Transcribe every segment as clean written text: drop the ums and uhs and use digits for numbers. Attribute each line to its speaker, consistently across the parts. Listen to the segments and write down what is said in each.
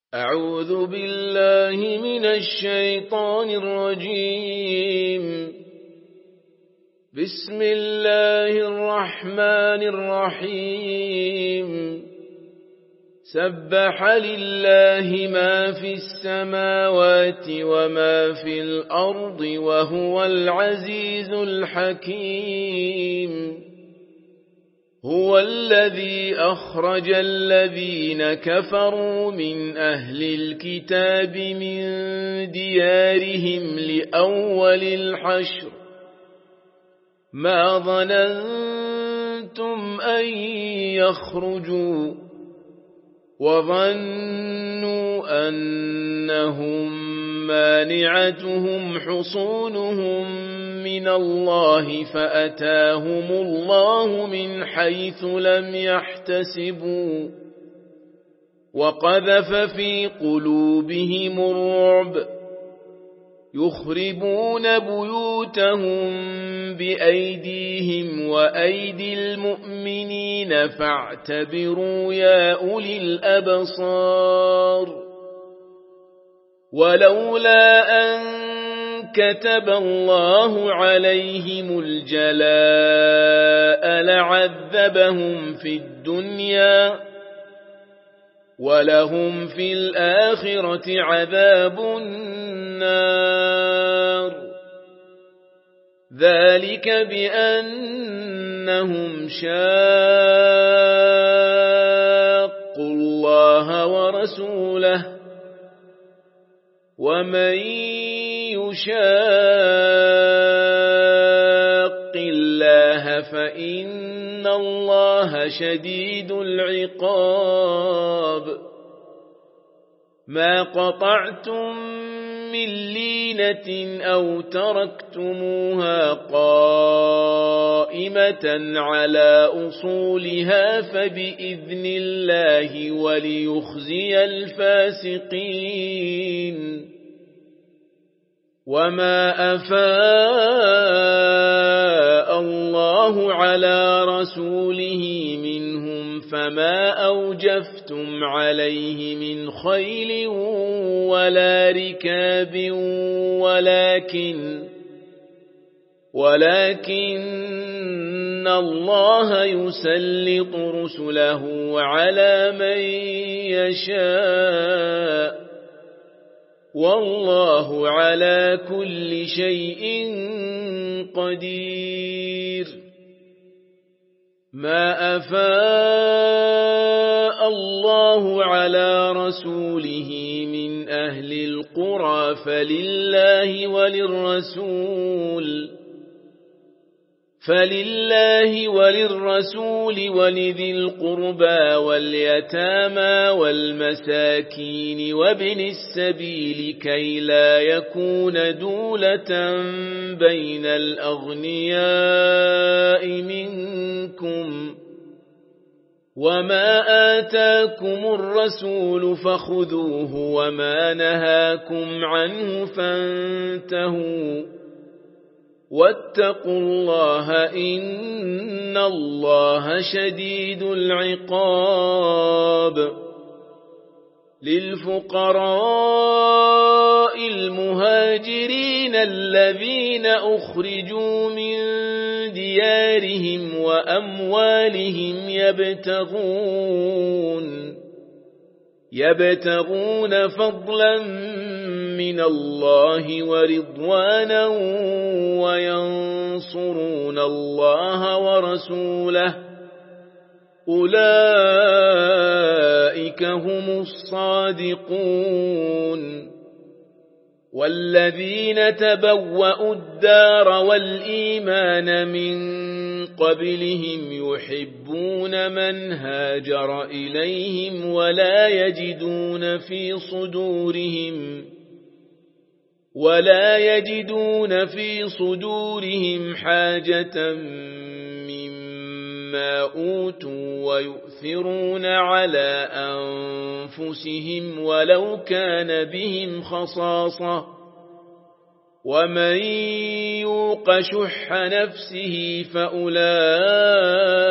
Speaker 1: أعوذ بالله من الشيطان الرجيم. بسم الله الرحمن الرحيم. سبح لله ما في السماوات وما في الأرض وهو العزيز الحكيم. هو الذي أخرج الذين كفروا من أهل الكتاب من ديارهم لأول الحشر ما ظننتم أن يخرجوا وظنوا أنهم مانعتهم حصونهم من الله فأتاهم الله من حيث لم يحتسبوا وقذف في قلوبهم الرعب يخربون بيوتهم بأيديهم وأيدي المؤمنين فاعتبروا يا أولي الأبصار. ولولا أن كتب الله عليهم الجلاء لعذبهم في الدنيا ولهم في الآخرة عذاب النار. ذلك بأنهم شاقوا الله ورسوله ومن يشاق الله فإن الله شديد العقاب. ما قطعتم من لينة أو تركتموها قائمة على أصولها فبإذن الله وليخزي الفاسقين. وما أفاء الله على رسوله منهم فما أوجفتم عليه من خيل ولا ركاب ولكن الله يسلط رسله على من يشاء والله على كل شيء قدير. ما أفاء الله على رسوله من أهل القرى فلله وللرسول ولذي القربى واليتامى والمساكين وابن السبيل كي لا يكون دولة بين الأغنياء منكم. وما آتاكم الرسول فخذوه وما نهاكم عنه فانتهوا واتقوا الله إن الله شديد العقاب. للفقراء المهاجرين الذين أخرجوا من ديارهم وأموالهم يبتغون فضلا من الله ورضوانا وينصرون الله ورسوله أولئك هم الصادقون. والذين تبوأوا الدار والإيمان من قبلهم يحبون من هاجر إليهم ولا يجدون في صدورهم حاجة مما أوتوا ويؤثرون على أنفسهم ولو كان بهم خصاصة ومن يوق شح نفسه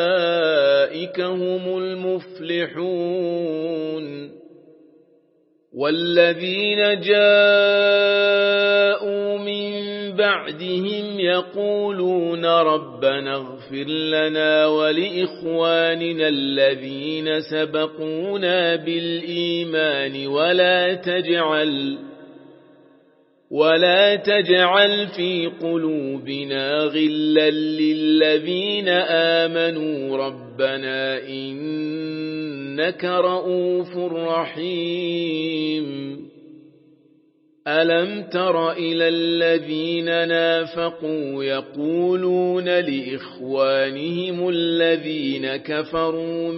Speaker 1: فأولئك هم المفلحون. والذين جاءوا من بعدهم يقولون ربنا اغفر لنا ولإخواننا الذين سبقونا بالإيمان ولا تجعل في قلوبنا غلا للذين آمنوا ربنا إنك رؤوف رحيم ألم تر إلى الذين نافقوا يقولون لإخوانهم الذين كفروا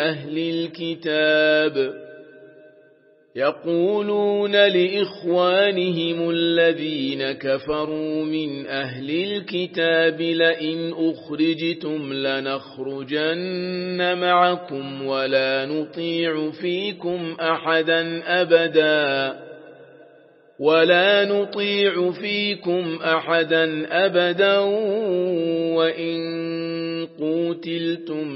Speaker 1: من أهل الكتاب لئن أخرجتم لنخرجن معكم ولا نطيع فيكم أحدا أبدا وإن قوتلتم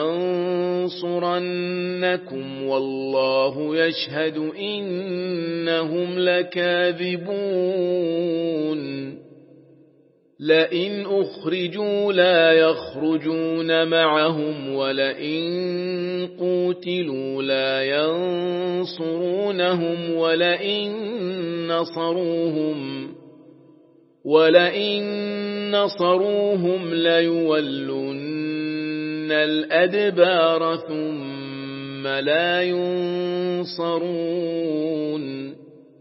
Speaker 1: لننصرنكم والله يشهد إنهم لكاذبون لئن أخرجوا لا يخرجون معهم ولئن قوتلوا لا ينصرونهم ولئن نصروهم ليولن الأدبار ثم لا ينصرون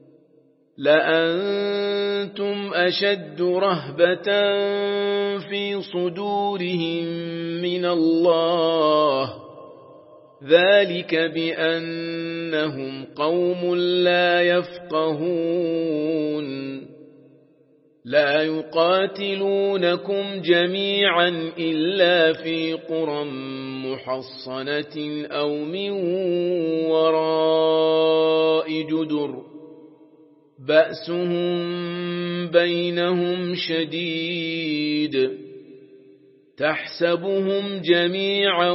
Speaker 1: لأنتم أشد رهبة في صدورهم من الله ذلك بأنهم قوم لا يفقهون لا يقاتلونكم جميعا إلا في قرى محصنة أو من وراء جدر بأسهم بينهم شديد تحسبهم جميعا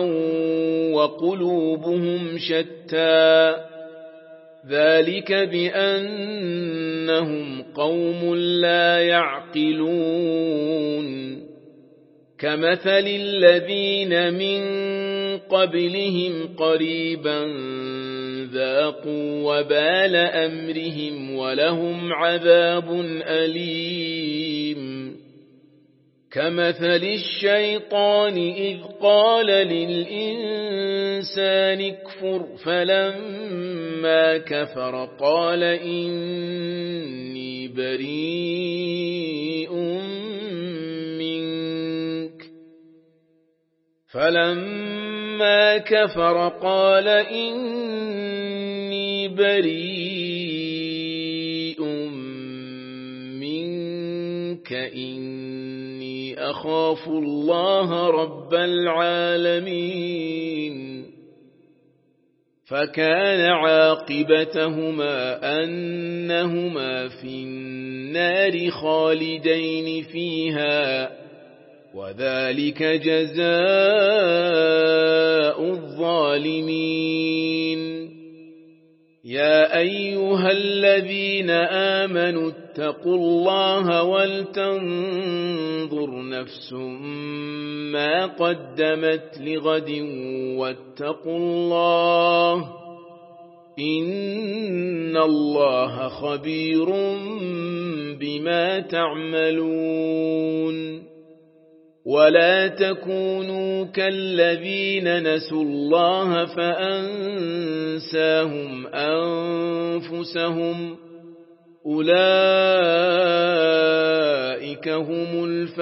Speaker 1: وقلوبهم شتى ذلك بأنهم قوم لا يعقلون كمثل الذين من قبلهم قريبا ذاقوا وبال أمرهم ولهم عذاب أليم كمثل الشيطان إذ قال للإنسان اكفر فلما كفر قال إني بريء منك إني أخاف الله رب العالمين فكان عاقبتهما أنهما في النار خالدين فيها وذلك جزاء الظالمين يا أيها الذين آمنوا اتقوا الله ولتنظر نفس ما قدمت لغد واتقوا الله إن الله خبير بما تعملون ولا تكونوا كالذين نسوا الله فأنساهم أنفسهم أولئك هم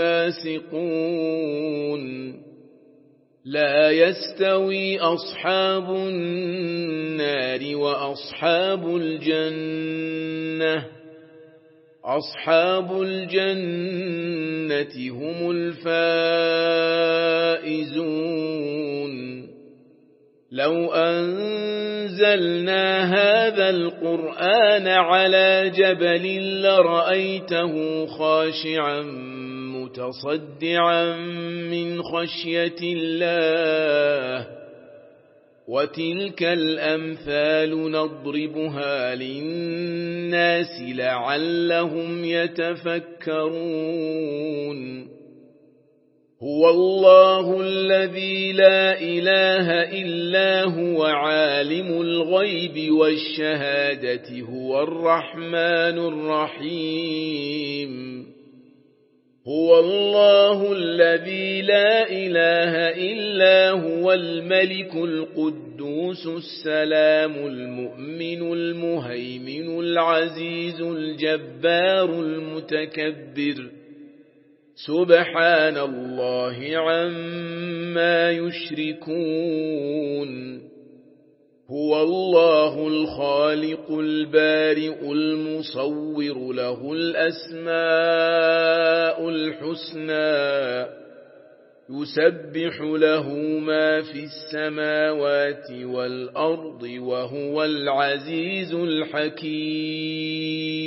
Speaker 1: الفاسقون لا يستوي أصحاب النار وأصحاب الجنة أصحاب الجنة هم الفائزون لو أنزلنا هذا القرآن على جبل لرأيته خاشعا متصدعا من خشية الله وتلك الأمثال نضربها للناس لعلهم يتفكرون هو الله الذي لا إله إلا هو عالم الغيب والشهادة هو الرحمن الرحيم هو الله الذي لا إله إلا هو الملك القدوس السلام المؤمن المهيمن العزيز الجبار المتكبر سبحان الله عما يشركون هو الله الخالق البارئ المصور له الأسماء الحسنى يسبح له ما في السماوات والأرض وهو العزيز الحكيم